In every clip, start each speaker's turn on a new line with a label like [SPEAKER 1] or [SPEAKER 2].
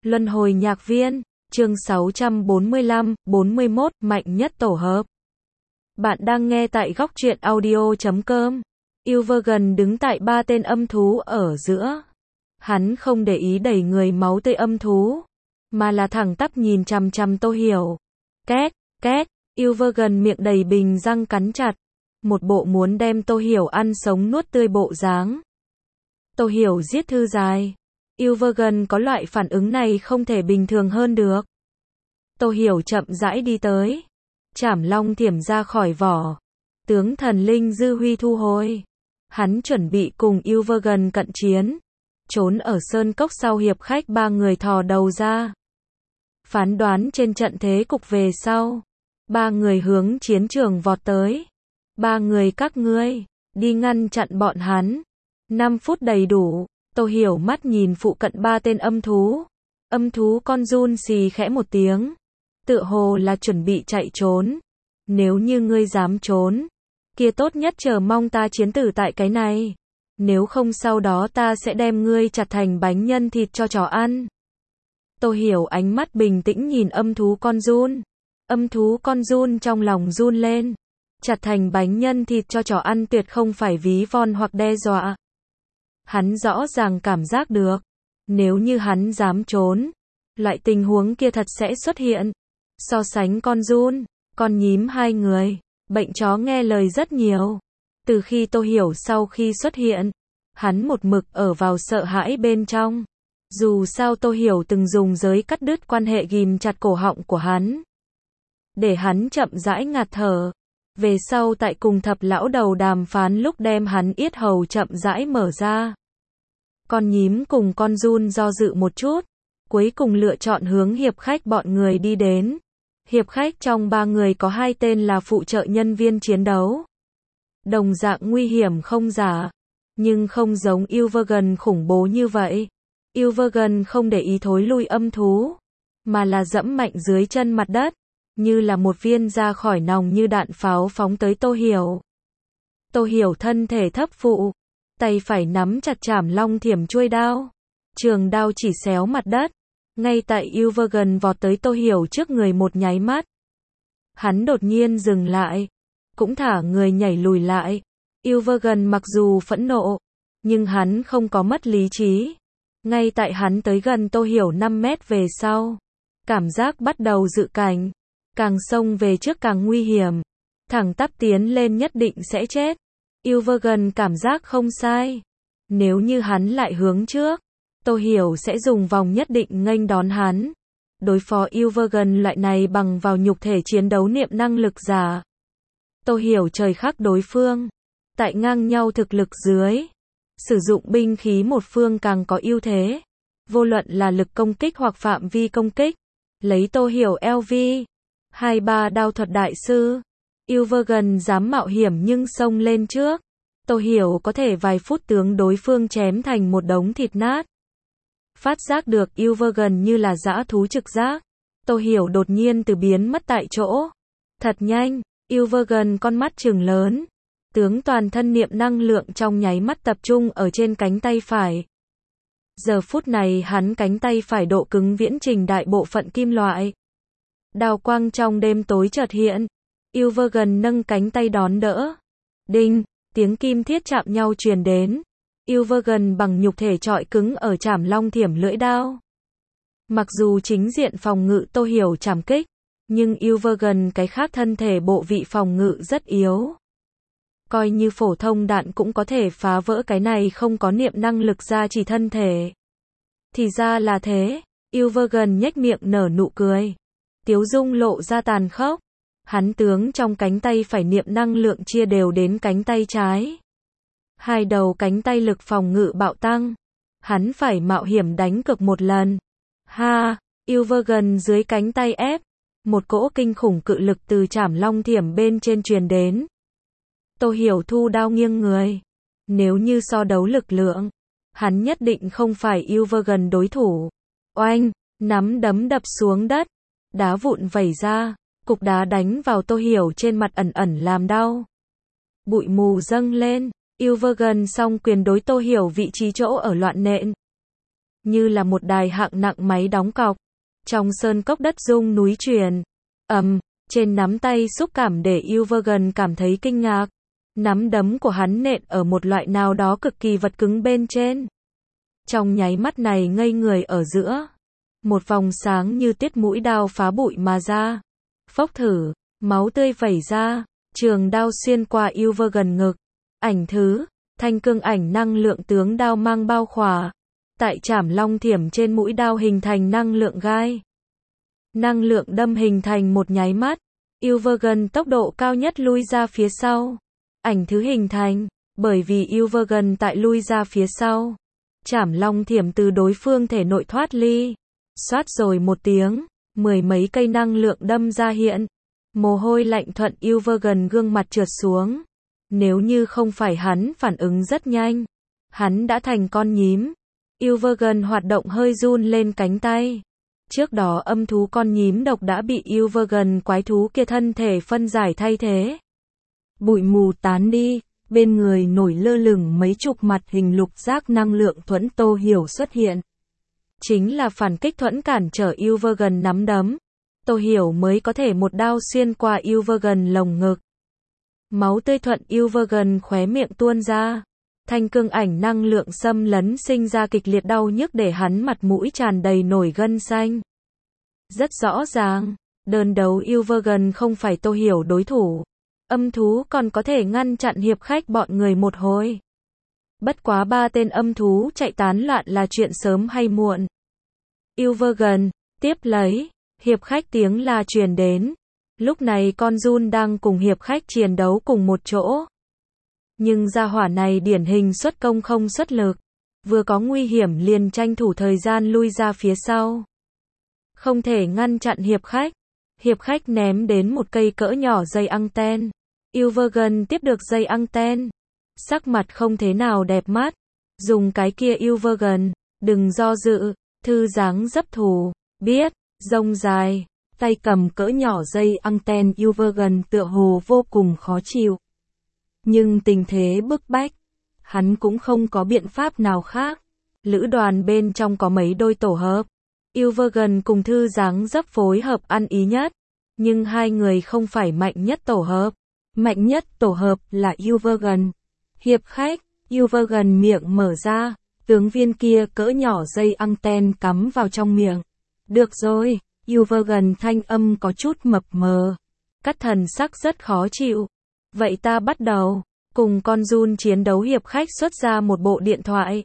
[SPEAKER 1] Luân hồi nhạc viên, chương 645, 41, mạnh nhất tổ hợp. Bạn đang nghe tại góc truyện audio.com. Ilvergun đứng tại ba tên âm thú ở giữa. Hắn không để ý đẩy người máu tươi âm thú, mà là thẳng tắp nhìn chằm chằm Tô Hiểu. Két, két, Ilvergun miệng đầy bình răng cắn chặt. Một bộ muốn đem Tô Hiểu ăn sống nuốt tươi bộ dáng. Tô Hiểu giết thư dài. Ilvergun có loại phản ứng này không thể bình thường hơn được. Tô Hiểu chậm rãi đi tới. Trảm long thiểm ra khỏi vỏ. Tướng thần linh dư huy thu hồi. Hắn chuẩn bị cùng Ilvergun cận chiến. Trốn ở sơn cốc sau hiệp khách ba người thò đầu ra. Phán đoán trên trận thế cục về sau. Ba người hướng chiến trường vọt tới. Ba người các ngươi, đi ngăn chặn bọn hắn. 5 phút đầy đủ. Tô Hiểu mắt nhìn phụ cận ba tên âm thú. Âm thú con run xì khẽ một tiếng. Tựa hồ là chuẩn bị chạy trốn. Nếu như ngươi dám trốn, kia tốt nhất chờ mong ta chiến tử tại cái này. Nếu không sau đó ta sẽ đem ngươi chặt thành bánh nhân thịt cho chó ăn. Tô Hiểu ánh mắt bình tĩnh nhìn âm thú con run. Âm thú con run trong lòng run lên. Chặt thành bánh nhân thịt cho chó ăn tuyệt không phải ví von hoặc đe dọa. Hắn rõ ràng cảm giác được, nếu như hắn dám trốn, loại tình huống kia thật sẽ xuất hiện. So sánh con run, con nhím hai người, bệnh chó nghe lời rất nhiều. Từ khi Tô Hiểu sau khi xuất hiện, hắn một mực ở vào sợ hãi bên trong. Dù sao Tô Hiểu từng dùng giới cắt đứt quan hệ ghim chặt cổ họng của hắn, để hắn chậm rãi ngạt thở. Về sau tại cùng thập lão đầu đàm phán lúc đem hắn yết hầu chậm rãi mở ra. Con nhím cùng con run do dự một chút, cuối cùng lựa chọn hướng hiệp khách bọn người đi đến. Hiệp khách trong ba người có hai tên là phụ trợ nhân viên chiến đấu. Đồng dạng nguy hiểm không giả, nhưng không giống Ilvergun khủng bố như vậy. Ilvergun không để ý thối lui âm thú, mà là dẫm mạnh dưới chân mặt đất, như là một viên ra khỏi nòng như đạn pháo phóng tới Tô Hiểu. Tô Hiểu thân thể thấp phụ, tay phải nắm chặt trảm long thiểm chuôi đao. Trường đao chỉ xéo mặt đất. Ngay tại Ilvergun vọt tới Tô Hiểu trước người một nháy mắt, hắn đột nhiên dừng lại, cũng thả người nhảy lùi lại. Ilvergun mặc dù phẫn nộ, nhưng hắn không có mất lý trí. Ngay tại hắn tới gần Tô Hiểu 5 mét về sau, cảm giác bắt đầu dự cảnh. Càng xông về trước càng nguy hiểm. Thẳng tắp tiến lên nhất định sẽ chết. Ilvergun cảm giác không sai. Nếu như hắn lại hướng trước, Tô Hiểu sẽ dùng vòng nhất định nghênh đón hắn. Đối phó Ilvergun loại này bằng vào nhục thể chiến đấu niệm năng lực giả. Tô Hiểu trời khắc đối phương. Tại ngang nhau thực lực dưới, sử dụng binh khí một phương càng có ưu thế. Vô luận là lực công kích hoặc phạm vi công kích. Lấy Tô Hiểu LV 2-3 đao thuật đại sư. Ilvergun dám mạo hiểm nhưng xông lên trước. Tô Hiểu có thể vài phút tướng đối phương chém thành một đống thịt nát. Phát giác được Ilvergun như là dã thú trực giác. Tô Hiểu đột nhiên từ biến mất tại chỗ. Thật nhanh, Ilvergun con mắt trừng lớn. Tướng toàn thân niệm năng lượng trong nháy mắt tập trung ở trên cánh tay phải. Giờ phút này hắn cánh tay phải độ cứng viễn trình đại bộ phận kim loại. Đào quang trong đêm tối chợt hiện. Ilvergun nâng cánh tay đón đỡ. Đinh, tiếng kim thiết chạm nhau truyền đến. Ilvergun bằng nhục thể trọi cứng ở trảm long thiểm lưỡi đao. Mặc dù chính diện phòng ngự Tô Hiểu trảm kích, nhưng Ilvergun cái khác thân thể bộ vị phòng ngự rất yếu. Coi như phổ thông đạn cũng có thể phá vỡ cái này không có niệm năng lực ra chỉ thân thể. Thì ra là thế. Ilvergun nhếch miệng nở nụ cười. Tiếu dung lộ ra tàn khốc. Hắn tướng trong cánh tay phải niệm năng lượng chia đều đến cánh tay trái. Hai đầu cánh tay lực phòng ngự bạo tăng. Hắn phải mạo hiểm đánh cược một lần. Ha, Ilvergun dưới cánh tay ép. Một cỗ kinh khủng cự lực từ trảm long thiểm bên trên truyền đến. Tô Hiểu thu đao nghiêng người. Nếu như so đấu lực lượng, hắn nhất định không phải Ilvergun đối thủ. Oanh, nắm đấm đập xuống đất. Đá vụn vẩy ra, cục đá đánh vào Tô Hiểu trên mặt ẩn ẩn làm đau. Bụi mù dâng lên, Ilvergun song quyền đối Tô Hiểu vị trí chỗ ở loạn nện. như là một đài hạng nặng máy đóng cọc. Trong sơn cốc đất rung núi chuyển. Trên nắm tay xúc cảm để Ilvergen cảm thấy kinh ngạc. Nắm đấm của hắn nện ở một loại nào đó cực kỳ vật cứng bên trên. Trong nháy mắt này ngây người ở giữa. Một vòng sáng như tiết mũi đao phá bụi mà ra. Phốc thử, máu tươi vẩy ra, trường đao xuyên qua Ilvergen ngực. Ảnh thứ, thanh cương ảnh năng lượng tướng đao mang bao khỏa. Tại chảm long thiểm trên mũi đao hình thành năng lượng gai. Năng lượng đâm hình thành một nháy mắt. Ilvergen tốc độ cao nhất lui ra phía sau. Ảnh thứ hình thành, bởi vì Ilvergen tại lui ra phía sau. Chảm long thiểm từ đối phương thể nội thoát ly. Xoát rồi một tiếng, 10 mấy cây năng lượng đâm ra hiện. Mồ hôi lạnh thuận Ilvergen gương mặt trượt xuống. Nếu như không phải hắn phản ứng rất nhanh, hắn đã thành con nhím. Ilvergen hoạt động hơi run lên cánh tay. Trước đó âm thú con nhím độc đã bị Ilvergen quái thú kia thân thể phân giải thay thế. Bụi mù tán đi, bên người nổi lơ lửng mấy chục mặt hình lục giác năng lượng thuẫn Tô Hiểu xuất hiện. Chính là phản kích thuẫn cản trở Ilvergen nắm đấm. Tô Hiểu mới có thể một đao xuyên qua Ilvergen lồng ngực. Máu tươi thuận Ilvergen khóe miệng tuôn ra. Thanh cương ảnh năng lượng xâm lấn sinh ra kịch liệt đau nhức để hắn mặt mũi tràn đầy nổi gân xanh. Rất rõ ràng, đơn đấu Ilvergen không phải Tô Hiểu đối thủ. Âm thú còn có thể ngăn chặn hiệp khách bọn người một hồi. Bất quá 3 tên âm thú chạy tán loạn là chuyện sớm hay muộn. Ilvergen, tiếp lấy, hiệp khách tiếng la truyền đến. Lúc này con Jun đang cùng hiệp khách chiến đấu cùng một chỗ. Nhưng gia hỏa này điển hình xuất công không xuất lực. Vừa có nguy hiểm liền tranh thủ thời gian lui ra phía sau. Không thể ngăn chặn hiệp khách. Hiệp khách ném đến một cây cỡ nhỏ dây anten. Ilvergen tiếp được dây anten. Sắc mặt không thế nào đẹp mắt. Dùng cái kia Ilvergen, đừng do dự, thư dáng dấp thù, biết, rông dài. Tay cầm cỡ nhỏ dây anten Ilvergen tựa hồ vô cùng khó chịu. Nhưng tình thế bức bách, hắn cũng không có biện pháp nào khác. Lữ đoàn bên trong có mấy đôi tổ hợp. Ilvergen cùng thư dáng dấp phối hợp ăn ý nhất. Nhưng hai người không phải mạnh nhất tổ hợp. Mạnh nhất tổ hợp là Ilvergen. Hiệp khách, Ilvergen miệng mở ra. Tướng viên kia cỡ nhỏ dây anten cắm vào trong miệng. Được rồi, Ilvergen thanh âm có chút mập mờ. Cắt thần sắc rất khó chịu. Vậy ta bắt đầu. Cùng con Jun chiến đấu hiệp khách xuất ra một bộ điện thoại.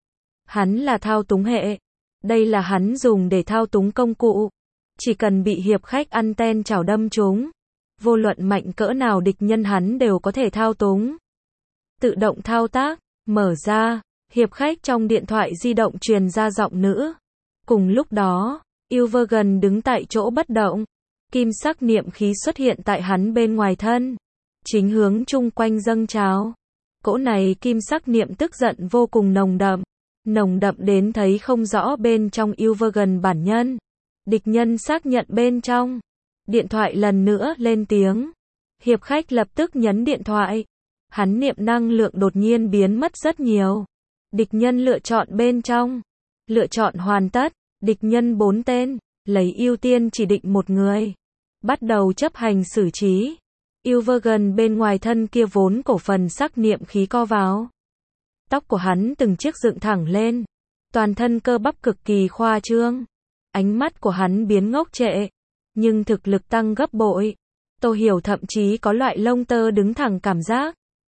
[SPEAKER 1] Hắn là thao túng hệ. Đây là hắn dùng để thao túng công cụ. Chỉ cần bị hiệp khách anten chảo đâm trúng. Vô luận mạnh cỡ nào địch nhân hắn đều có thể thao túng. Tự động thao tác, mở ra, hiệp khách trong điện thoại di động truyền ra giọng nữ. Cùng lúc đó, Ilvergen đứng tại chỗ bất động. Kim sắc niệm khí xuất hiện tại hắn bên ngoài thân. Chính hướng chung quanh dâng trào. Cỗ này kim sắc niệm tức giận vô cùng nồng đậm. Nồng đậm đến thấy không rõ bên trong Ilvergen bản nhân. Địch nhân xác nhận bên trong. Điện thoại lần nữa lên tiếng. Hiệp khách lập tức nhấn điện thoại. Hắn niệm năng lượng đột nhiên biến mất rất nhiều. Địch nhân lựa chọn bên trong. Lựa chọn hoàn tất. Địch nhân 4 tên. Lấy ưu tiên chỉ định một người. Bắt đầu chấp hành xử trí. Ilvergen bên ngoài thân kia vốn cổ phần sắc niệm khí co vào. Tóc của hắn từng chiếc dựng thẳng lên. Toàn thân cơ bắp cực kỳ khoa trương. Ánh mắt của hắn biến ngốc trệ. Nhưng thực lực tăng gấp bội. Tô Hiểu thậm chí có loại lông tơ đứng thẳng cảm giác.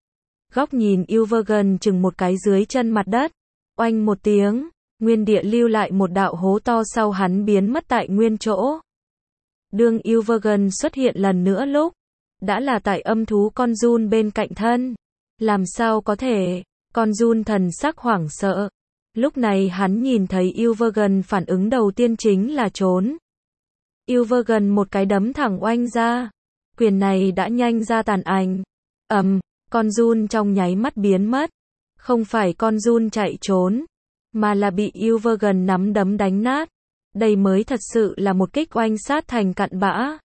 [SPEAKER 1] Góc nhìn Ilvergen chừng một cái dưới chân mặt đất. Oanh một tiếng, nguyên địa lưu lại một đạo hố to sau hắn biến mất tại nguyên chỗ. Đương Ilvergen xuất hiện lần nữa lúc. Đã là tại âm thú con Jun bên cạnh thân. Làm sao có thể, con Jun thần sắc hoảng sợ. Lúc này hắn nhìn thấy Ilvergen phản ứng đầu tiên chính là trốn. Ilvergen một cái đấm thẳng oanh ra. Quyền này đã nhanh ra tàn ảnh. Con Jun trong nháy mắt biến mất. Không phải con Jun chạy trốn, mà là bị Ilvergen nắm đấm đánh nát. Đây mới thật sự là một kích oanh sát thành cặn bã.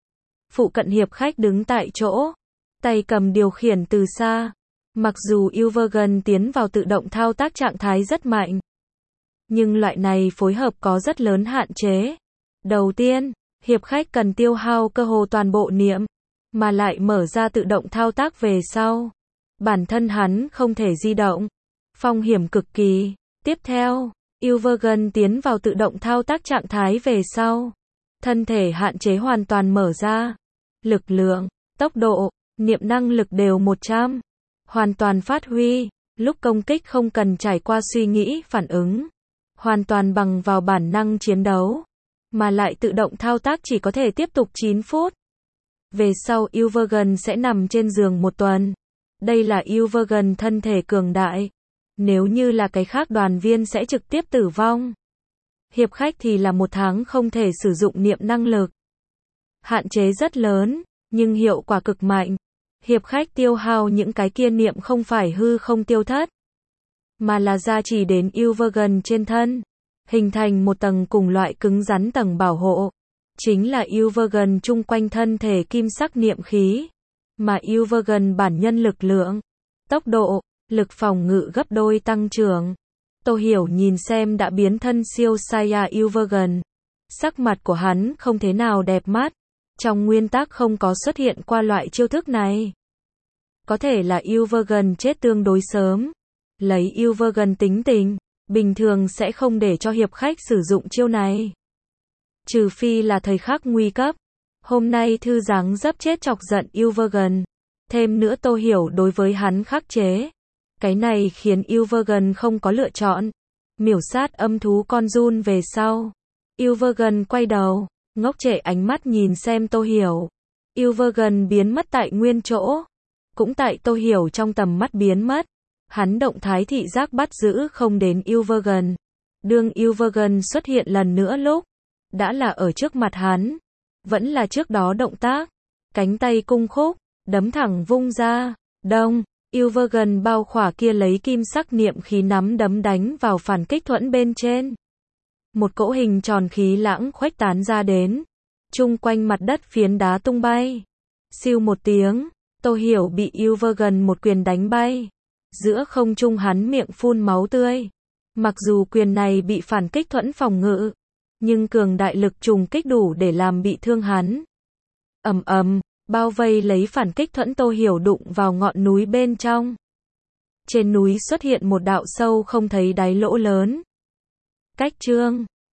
[SPEAKER 1] Phụ cận hiệp khách đứng tại chỗ. Tay cầm điều khiển từ xa. Mặc dù Ilvergen tiến vào tự động thao tác trạng thái rất mạnh. Nhưng loại này phối hợp có rất lớn hạn chế. Đầu tiên, hiệp khách cần tiêu hao cơ hồ toàn bộ niệm, mà lại mở ra tự động thao tác về sau. Bản thân hắn không thể di động. Phong hiểm cực kỳ. Tiếp theo, Uvergun tiến vào tự động thao tác trạng thái về sau. Thân thể hạn chế hoàn toàn mở ra. Lực lượng, tốc độ, niệm năng lực đều 100. Hoàn toàn phát huy. Lúc công kích không cần trải qua suy nghĩ phản ứng. Hoàn toàn bằng vào bản năng chiến đấu. Mà lại tự động thao tác chỉ có thể tiếp tục 9 phút. Về sau Uvergun sẽ nằm trên giường 1 tuần. Đây là Uvergun thân thể cường đại. Nếu như là cái khác đoàn viên sẽ trực tiếp tử vong. Hiệp khách thì là 1 tháng không thể sử dụng niệm năng lực. Hạn chế rất lớn, nhưng hiệu quả cực mạnh. Hiệp khách tiêu hao những cái kia niệm không phải hư không tiêu thất, mà là gia trì đến Uvergun trên thân, hình thành một tầng cùng loại cứng rắn tầng bảo hộ. Chính là Uvergun chung quanh thân thể kim sắc niệm khí, mà Uvergun bản nhân lực lượng, tốc độ, lực phòng ngự gấp đôi tăng trưởng. Tô Hiểu nhìn xem đã biến thân siêu Saiya Uvergun. Sắc mặt của hắn không thế nào đẹp mắt. Trong nguyên tắc không có xuất hiện qua loại chiêu thức này. Có thể là Uvergun chết tương đối sớm. Lấy Uvergun tính tình, bình thường sẽ không để cho hiệp khách sử dụng chiêu này. Trừ phi là thời khắc nguy cấp. Hôm nay thư dáng dấp chết chọc giận Uvergun. Thêm nữa Tô Hiểu đối với hắn khắc chế. Cái này khiến Uvergun không có lựa chọn. Miểu sát âm thú con giun về sau. Uvergun quay đầu, ngốc trệ ánh mắt nhìn xem Tô Hiểu. Uvergun biến mất tại nguyên chỗ. Cũng tại Tô Hiểu trong tầm mắt biến mất. Hắn động thái thị giác bắt giữ không đến Uvergun. Đương Uvergun xuất hiện lần nữa lúc, đã là ở trước mặt hắn. Vẫn là trước đó động tác. Cánh tay cung khúc, đấm thẳng vung ra. Đông, Uvergun bao khỏa kia lấy kim sắc niệm khí nắm đấm đánh vào phản kích thuẫn bên trên. Một cỗ hình tròn khí lãng khuếch tán ra đến. Chung quanh mặt đất phiến đá tung bay. Siêu một tiếng, Tô Hiểu bị Uvergun một quyền đánh bay. Giữa không trung hắn miệng phun máu tươi. Mặc dù quyền này bị phản kích thuẫn phòng ngự, nhưng cường đại lực trùng kích đủ để làm bị thương hắn. Ầm ầm, bao vây lấy phản kích thuẫn Tô Hiểu đụng vào ngọn núi bên trong. Trên núi xuất hiện một đạo sâu không thấy đáy lỗ lớn. Cách chương